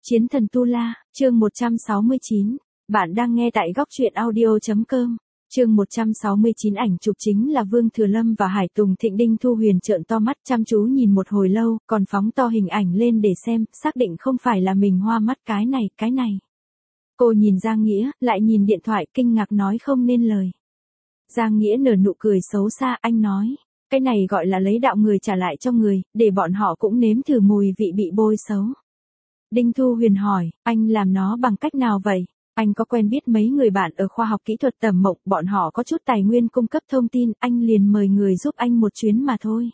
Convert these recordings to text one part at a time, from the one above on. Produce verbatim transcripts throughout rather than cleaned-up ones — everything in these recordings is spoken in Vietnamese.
Chiến thần Tu La, chương một trăm sáu mươi chín. Bạn đang nghe tại góc truyện audio.com. Chương một trăm sáu mươi chín ảnh chụp chính là Vương Thừa Lâm và Hải Tùng Thịnh. Đinh Thu Huyền trợn to mắt chăm chú nhìn một hồi lâu, còn phóng to hình ảnh lên để xem, xác định không phải là mình hoa mắt cái này, cái này. Cô nhìn Giang Nghĩa, lại nhìn điện thoại, kinh ngạc nói không nên lời. Giang Nghĩa nở nụ cười xấu xa, anh nói, cái này gọi là lấy đạo người trả lại cho người, để bọn họ cũng nếm thử mùi vị bị bôi xấu. Đinh Thu Huyền hỏi, anh làm nó bằng cách nào vậy? Anh có quen biết mấy người bạn ở khoa học kỹ thuật Tầm Mộng, bọn họ có chút tài nguyên cung cấp thông tin, anh liền mời người giúp anh một chuyến mà thôi.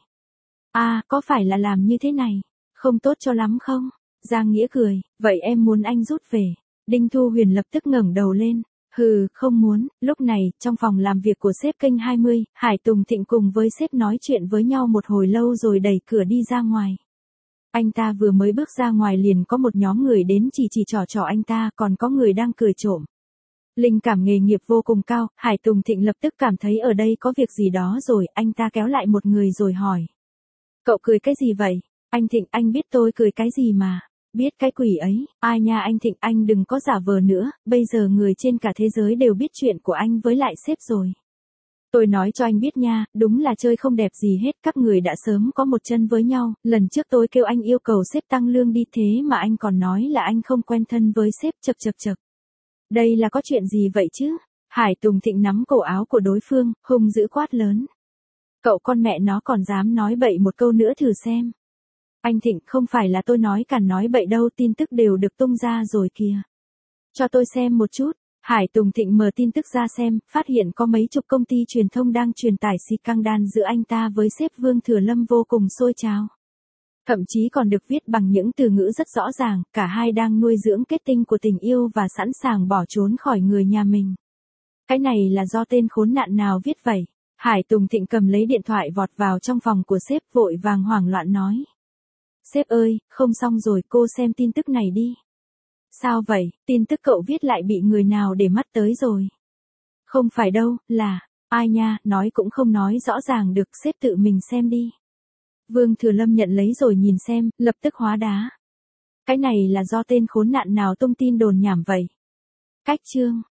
À, có phải là làm như thế này? Không tốt cho lắm không? Giang Nghĩa cười, vậy em muốn anh rút về. Đinh Thu Huyền lập tức ngẩng đầu lên. Hừ, không muốn. Lúc này, trong phòng làm việc của sếp kênh hai mươi, Hải Tùng Thịnh cùng với sếp nói chuyện với nhau một hồi lâu rồi đẩy cửa đi ra ngoài. Anh ta vừa mới bước ra ngoài liền có một nhóm người đến chỉ chỉ trò trò anh ta, còn có người đang cười trộm. Linh cảm nghề nghiệp vô cùng cao, Hải Tùng Thịnh lập tức cảm thấy ở đây có việc gì đó rồi, anh ta kéo lại một người rồi hỏi. Cậu cười cái gì vậy? Anh Thịnh, anh biết tôi cười cái gì mà. Biết cái quỷ ấy, ai nha anh Thịnh, anh đừng có giả vờ nữa, bây giờ người trên cả thế giới đều biết chuyện của anh với lại sếp rồi. Tôi nói cho anh biết nha, đúng là chơi không đẹp gì hết, các người đã sớm có một chân với nhau, lần trước tôi kêu anh yêu cầu sếp tăng lương đi thế mà anh còn nói là anh không quen thân với sếp, chập chập chập. Đây là có chuyện gì vậy chứ? Hải Tùng Thịnh nắm cổ áo của đối phương, hung dữ quát lớn. Cậu con mẹ nó còn dám nói bậy một câu nữa thử xem. Anh Thịnh, không phải là tôi nói càn nói bậy đâu, tin tức đều được tung ra rồi kìa. Cho tôi xem một chút. Hải Tùng Thịnh mở tin tức ra xem, phát hiện có mấy chục công ty truyền thông đang truyền tải scandal giữa anh ta với sếp Vương Thừa Lâm vô cùng xôi trào. Thậm chí còn được viết bằng những từ ngữ rất rõ ràng, cả hai đang nuôi dưỡng kết tinh của tình yêu và sẵn sàng bỏ trốn khỏi người nhà mình. Cái này là do tên khốn nạn nào viết vậy? Hải Tùng Thịnh cầm lấy điện thoại vọt vào trong phòng của sếp, vội vàng hoảng loạn nói. Sếp ơi, không xong rồi, cô xem tin tức này đi. Sao vậy, tin tức cậu viết lại bị người nào để mắt tới rồi? Không phải đâu, là, ai nha, nói cũng không nói rõ ràng được, sếp tự mình xem đi. Vương Thừa Lâm nhận lấy rồi nhìn xem, lập tức hóa đá. Cái này là do tên khốn nạn nào tung tin đồn nhảm vậy? Cách chương,